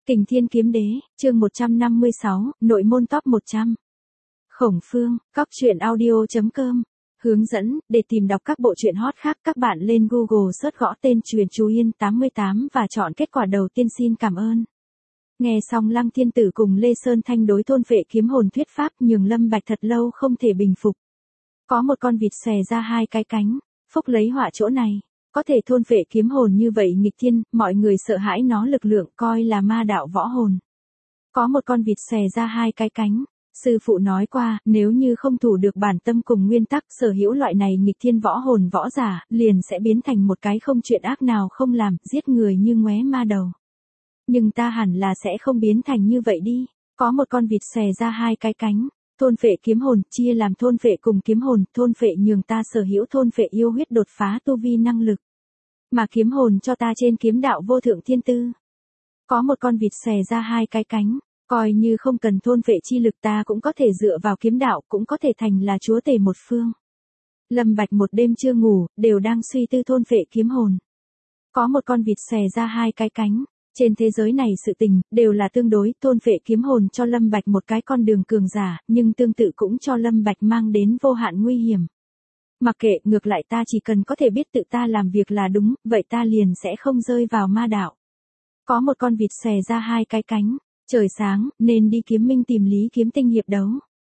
Kình Thiên Kiếm Đế, chương 156, nội môn top 100. Khổng Phương, cóc truyện audio.com. Hướng dẫn, để tìm đọc các bộ truyện hot khác các bạn lên Google search gõ tên Truyện Chú Yên 88 và chọn kết quả đầu tiên. Xin cảm ơn. Nghe xong Lăng Thiên Tử cùng Lê Sơn Thanh đối thôn vệ kiếm hồn thuyết pháp nhường Lâm Bạch thật lâu không thể bình phục. Có một con vịt xòe ra hai cái cánh, phúc lấy họa chỗ này. Có thể thôn phệ kiếm hồn như vậy nghịch thiên, mọi người sợ hãi nó lực lượng coi là ma đạo võ hồn. Có một con vịt xòe ra hai cái cánh. Sư phụ nói qua, nếu như không thủ được bản tâm cùng nguyên tắc sở hữu loại này nghịch thiên võ hồn võ giả, liền sẽ biến thành một cái không chuyện ác nào không làm, giết người như ngoé ma đầu. Nhưng ta hẳn là sẽ không biến thành như vậy đi. Có một con vịt xòe ra hai cái cánh. Thôn phệ kiếm hồn, chia làm thôn phệ cùng kiếm hồn, thôn phệ nhường ta sở hữu thôn phệ yêu huyết đột phá tu vi năng lực. Mà kiếm hồn cho ta trên kiếm đạo vô thượng thiên tư. Có một con vịt xòe ra hai cái cánh, coi như không cần thôn phệ chi lực ta cũng có thể dựa vào kiếm đạo, cũng có thể thành là chúa tể một phương. Lâm Bạch một đêm chưa ngủ, đều đang suy tư thôn phệ kiếm hồn. Có một con vịt xòe ra hai cái cánh. Trên thế giới này sự tình, đều là tương đối, thôn phệ kiếm hồn cho Lâm Bạch một cái con đường cường giả, nhưng tương tự cũng cho Lâm Bạch mang đến vô hạn nguy hiểm. Mặc kệ, ngược lại ta chỉ cần có thể biết tự ta làm việc là đúng, vậy ta liền sẽ không rơi vào ma đạo. Có một con vịt xòe ra hai cái cánh, trời sáng, nên đi kiếm minh tìm Lý Kiếm Tinh hiệp đấu.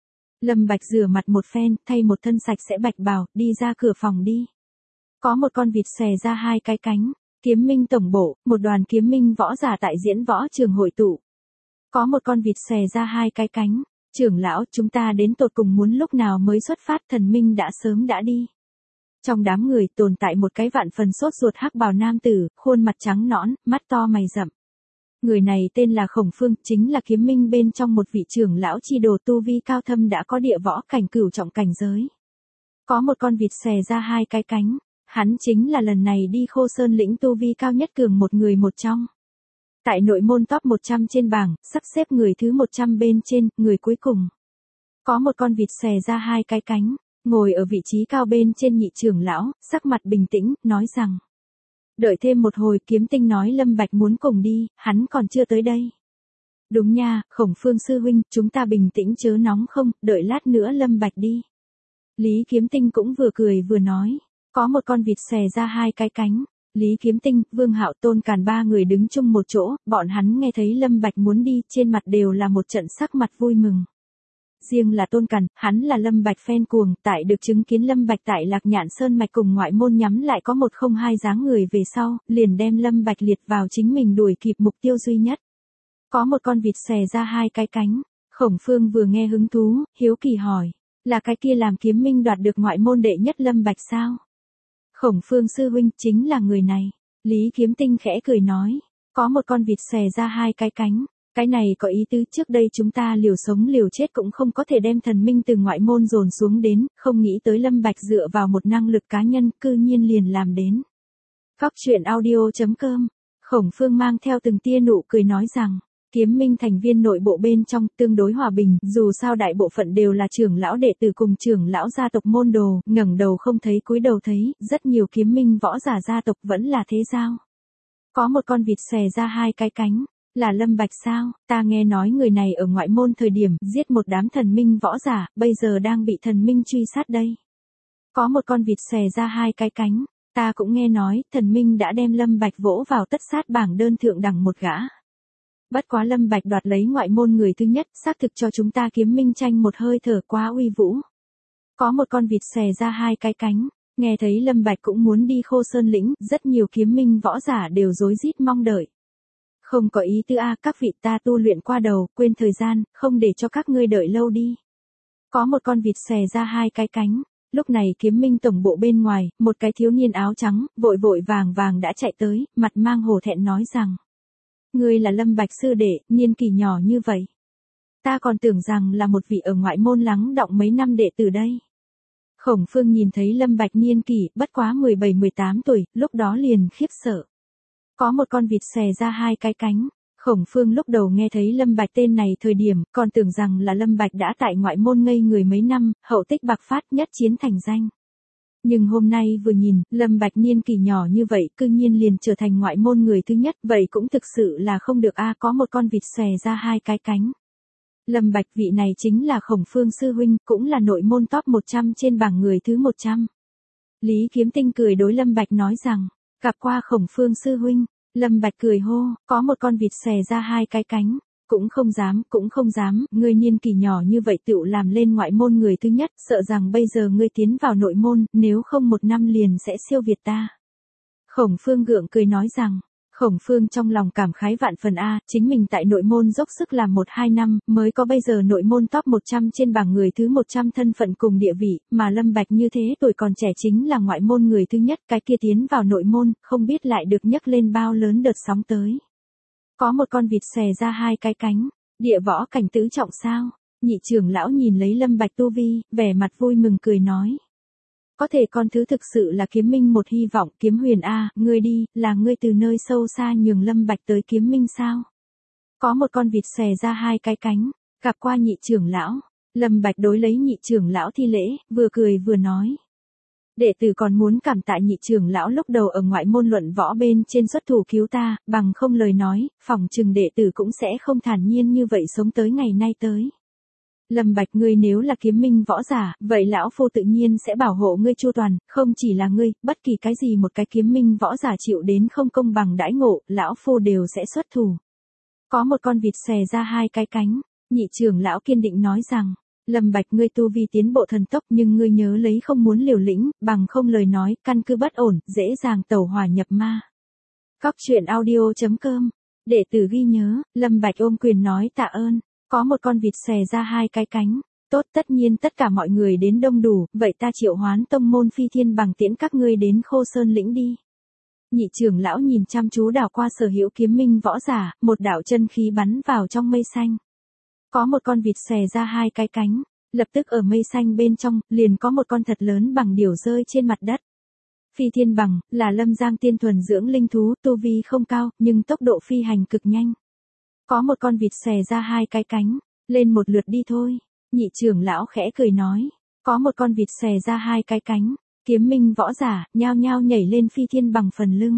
Lâm Bạch rửa mặt một phen, thay một thân sạch sẽ bạch bào, đi ra cửa phòng đi. Có một con vịt xòe ra hai cái cánh. Kiếm minh tổng bộ, một đoàn kiếm minh võ giả tại diễn võ trường hội tụ. Có một con vịt xòe ra hai cái cánh. Trưởng lão, chúng ta đến tột cùng muốn lúc nào mới xuất phát, thần minh đã sớm đã đi. Trong đám người tồn tại một cái vạn phần sốt ruột hắc bào nam tử, khuôn mặt trắng nõn, mắt to mày rậm. Người này tên là Khổng Phương, chính là kiếm minh bên trong một vị trưởng lão chi đồ tu vi cao thâm đã có địa võ cảnh cửu trọng cảnh giới. Có một con vịt xòe ra hai cái cánh. Hắn chính là lần này đi Khô Sơn lĩnh tu vi cao nhất cường một người một trong. Tại nội môn top 100 trên bảng, sắp xếp người thứ 100 bên trên, người cuối cùng. Có một con vịt xòe ra hai cái cánh, ngồi ở vị trí cao bên trên nhị trưởng lão, sắc mặt bình tĩnh, nói rằng. Đợi thêm một hồi, Kiếm Tinh nói Lâm Bạch muốn cùng đi, hắn còn chưa tới đây. Đúng nha, Khổng Phương sư huynh, chúng ta bình tĩnh chớ nóng không, đợi lát nữa Lâm Bạch đi. Lý Kiếm Tinh cũng vừa cười vừa nói. Có một con vịt xòe ra hai cái cánh. Lý Kiếm Tinh, Vương Hạo Tôn Càn ba người đứng chung một chỗ, bọn hắn nghe thấy Lâm Bạch muốn đi, trên mặt đều là một trận sắc mặt vui mừng. Riêng là Tôn Càn, hắn là Lâm Bạch fan cuồng, tại được chứng kiến Lâm Bạch tại Lạc Nhạn Sơn mạch cùng ngoại môn nhắm lại có 102 dáng người về sau, liền đem Lâm Bạch liệt vào chính mình đuổi kịp mục tiêu duy nhất. Có một con vịt xòe ra hai cái cánh. Khổng Phương vừa nghe hứng thú, hiếu kỳ hỏi, là cái kia làm kiếm minh đoạt được ngoại môn đệ nhất Lâm Bạch sao? Khổng Phương sư huynh chính là người này. Lý Kiếm Tinh khẽ cười nói. Có một con vịt xòe ra hai cái cánh. Cái này có ý tứ, trước đây chúng ta liều sống liều chết cũng không có thể đem thần minh từ ngoại môn dồn xuống đến, không nghĩ tới Lâm Bạch dựa vào một năng lực cá nhân cư nhiên liền làm đến. Cóc truyện audio.com. Khổng Phương mang theo từng tia nụ cười nói rằng. Kiếm minh thành viên nội bộ bên trong tương đối hòa bình, dù sao đại bộ phận đều là trưởng lão đệ tử cùng trưởng lão gia tộc môn đồ, ngẩng đầu không thấy cúi đầu thấy, rất nhiều kiếm minh võ giả gia tộc vẫn là thế giao. Có một con vịt xòe ra hai cái cánh, là Lâm Bạch sao? Ta nghe nói người này ở ngoại môn thời điểm giết một đám thần minh võ giả, bây giờ đang bị thần minh truy sát đây. Có một con vịt xòe ra hai cái cánh, ta cũng nghe nói thần minh đã đem Lâm Bạch vỗ vào tất sát bảng đơn thượng đẳng một gã. Bất quá Lâm Bạch đoạt lấy ngoại môn người thứ nhất, xác thực cho chúng ta kiếm minh tranh một hơi thở quá uy vũ. Có một con vịt xòe ra hai cái cánh, nghe thấy Lâm Bạch cũng muốn đi Khô Sơn lĩnh, rất nhiều kiếm minh võ giả đều rối rít mong đợi. Không có ý tư a, các vị ta tu luyện qua đầu, quên thời gian, không để cho các ngươi đợi lâu đi. Có một con vịt xòe ra hai cái cánh. Lúc này kiếm minh tổng bộ bên ngoài, một cái thiếu niên áo trắng, vội vội vàng vàng đã chạy tới, mặt mang hổ thẹn nói rằng. Ngươi là Lâm Bạch sư đệ, niên kỷ nhỏ như vậy. Ta còn tưởng rằng là một vị ở ngoại môn lắng đọng mấy năm đệ tử đây. Khổng Phương nhìn thấy Lâm Bạch niên kỷ, bất quá 17-18 tuổi, lúc đó liền khiếp sợ. Có một con vịt xòe ra hai cái cánh. Khổng Phương lúc đầu nghe thấy Lâm Bạch tên này thời điểm, còn tưởng rằng là Lâm Bạch đã tại ngoại môn ngây người mấy năm, hậu tích bạc phát nhất chiến thành danh. Nhưng hôm nay vừa nhìn, Lâm Bạch niên kỷ nhỏ như vậy, cư nhiên liền trở thành ngoại môn người thứ nhất, vậy cũng thực sự là không được a, có một con vịt xòe ra hai cái cánh. Lâm Bạch vị này chính là Khổng Phương sư huynh, cũng là nội môn top 100 trên bảng người thứ 100. Lý Kiếm Tinh cười đối Lâm Bạch nói rằng, gặp qua Khổng Phương sư huynh. Lâm Bạch cười hô, có một con vịt xòe ra hai cái cánh. Cũng không dám, ngươi niên kỳ nhỏ như vậy tựu làm lên ngoại môn người thứ nhất, sợ rằng bây giờ ngươi tiến vào nội môn, nếu không một năm liền sẽ siêu việt ta. Khổng Phương gượng cười nói rằng, Khổng Phương trong lòng cảm khái vạn phần a, chính mình tại nội môn dốc sức làm 1-2 năm, mới có bây giờ nội môn top 100 trên bảng người thứ 100 thân phận cùng địa vị, mà Lâm Bạch như thế tuổi còn trẻ chính là ngoại môn người thứ nhất, cái kia tiến vào nội môn, không biết lại được nhấc lên bao lớn đợt sóng tới. Có một con vịt xòe ra hai cái cánh, địa võ cảnh tứ trọng sao? Nhị trưởng lão nhìn lấy Lâm Bạch tu vi, vẻ mặt vui mừng cười nói. Có thể con thứ thực sự là Kiếm Minh một hy vọng, Kiếm Huyền a, ngươi đi, là ngươi từ nơi sâu xa nhường Lâm Bạch tới Kiếm Minh sao? Có một con vịt xòe ra hai cái cánh, gặp qua nhị trưởng lão. Lâm Bạch đối lấy nhị trưởng lão thi lễ, vừa cười vừa nói. Đệ tử còn muốn cảm tạ nhị trưởng lão lúc đầu ở ngoại môn luận võ bên trên xuất thủ cứu ta, bằng không lời nói, phỏng chừng đệ tử cũng sẽ không thản nhiên như vậy sống tới ngày nay tới. Lâm Bạch, ngươi nếu là Kiếm Minh võ giả, vậy lão phu tự nhiên sẽ bảo hộ ngươi chu toàn, không chỉ là ngươi, bất kỳ cái gì một cái Kiếm Minh võ giả chịu đến không công bằng đãi ngộ, lão phu đều sẽ xuất thủ. Có một con vịt xòe ra hai cái cánh, nhị trưởng lão kiên định nói rằng. Lâm Bạch, ngươi tu vi tiến bộ thần tốc nhưng ngươi nhớ lấy không muốn liều lĩnh, bằng không lời nói, căn cứ bất ổn, dễ dàng tẩu hỏa nhập ma. Cóc truyện audio.com, đệ tử ghi nhớ. Lâm Bạch ôm quyền nói tạ ơn. Có một con vịt xòe ra hai cái cánh, tốt, tất nhiên tất cả mọi người đến đông đủ, vậy ta triệu hoán tông môn Phi Thiên Bằng tiễn các ngươi đến Khô Sơn lĩnh đi. Nhị trưởng lão nhìn chăm chú đảo qua sở hữu Kiếm Minh võ giả, một đạo chân khí bắn vào trong mây xanh. Có một con vịt xòe ra hai cái cánh, lập tức ở mây xanh bên trong, liền có một con thật lớn bằng điểu rơi trên mặt đất. Phi Thiên Bằng, là Lâm Giang tiên thuần dưỡng linh thú, tu vi không cao, nhưng tốc độ phi hành cực nhanh. Có một con vịt xòe ra hai cái cánh, lên một lượt đi thôi. Nhị trưởng lão khẽ cười nói, có một con vịt xòe ra hai cái cánh, Kiếm Minh võ giả, nhao nhao nhảy lên Phi Thiên Bằng phần lưng.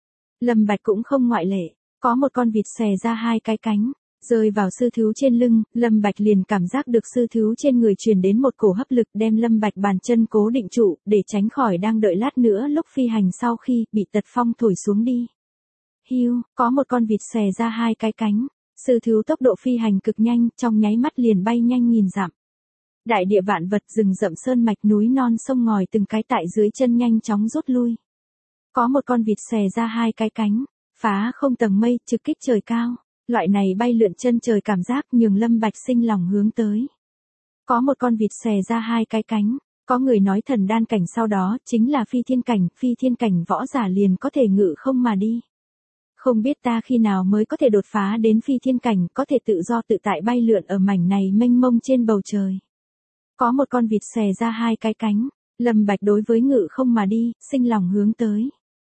Lâm Bạch cũng không ngoại lệ, có một con vịt xòe ra hai cái cánh. Rơi vào sư thú trên lưng, Lâm Bạch liền cảm giác được sư thú trên người truyền đến một cổ hấp lực đem Lâm Bạch bàn chân cố định trụ, để tránh khỏi đang đợi lát nữa lúc phi hành sau khi bị tật phong thổi xuống đi. Hiu, có một con vịt xòe ra hai cái cánh, sư thú tốc độ phi hành cực nhanh, trong nháy mắt liền bay nhanh nghìn dặm. Đại địa vạn vật, rừng rậm sơn mạch, núi non sông ngòi từng cái tại dưới chân nhanh chóng rút lui. Có một con vịt xòe ra hai cái cánh, phá không tầng mây, trực kích trời cao. Loại này bay lượn chân trời cảm giác nhường Lâm Bạch sinh lòng hướng tới. Có một con vịt xòe ra hai cái cánh, có người nói thần đan cảnh sau đó chính là phi thiên cảnh võ giả liền có thể ngự không mà đi. Không biết ta khi nào mới có thể đột phá đến phi thiên cảnh, có thể tự do tự tại bay lượn ở mảnh này mênh mông trên bầu trời. Có một con vịt xòe ra hai cái cánh, Lâm Bạch đối với ngự không mà đi, sinh lòng hướng tới.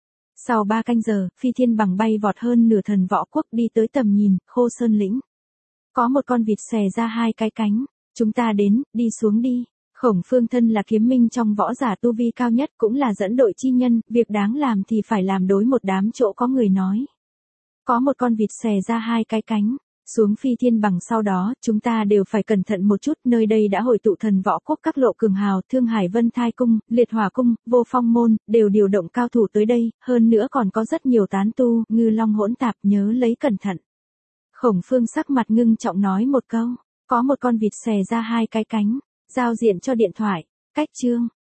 Sau 3 canh giờ, Phi Thiên Bằng bay vọt hơn nửa thần võ quốc đi tới tầm nhìn, Khô Sơn lĩnh. Có một con vịt xòe ra hai cái cánh, chúng ta đến, đi xuống đi. Khổng Phương thân là Kiếm Minh trong võ giả tu vi cao nhất cũng là dẫn đội chi nhân, việc đáng làm thì phải làm đối một đám chỗ có người nói. Có một con vịt xòe ra hai cái cánh, xuống Phi Thiên Bằng sau đó, chúng ta đều phải cẩn thận một chút, nơi đây đã hội tụ thần võ quốc các lộ cường hào, Thương Hải Vân Thai Cung, Liệt Hỏa Cung, Vô Phong Môn, đều điều động cao thủ tới đây, hơn nữa còn có rất nhiều tán tu, ngư long hỗn tạp, nhớ lấy cẩn thận. Khổng Phương sắc mặt ngưng trọng nói một câu, có một con vịt xòe ra hai cái cánh, giao diện cho điện thoại, cách chương.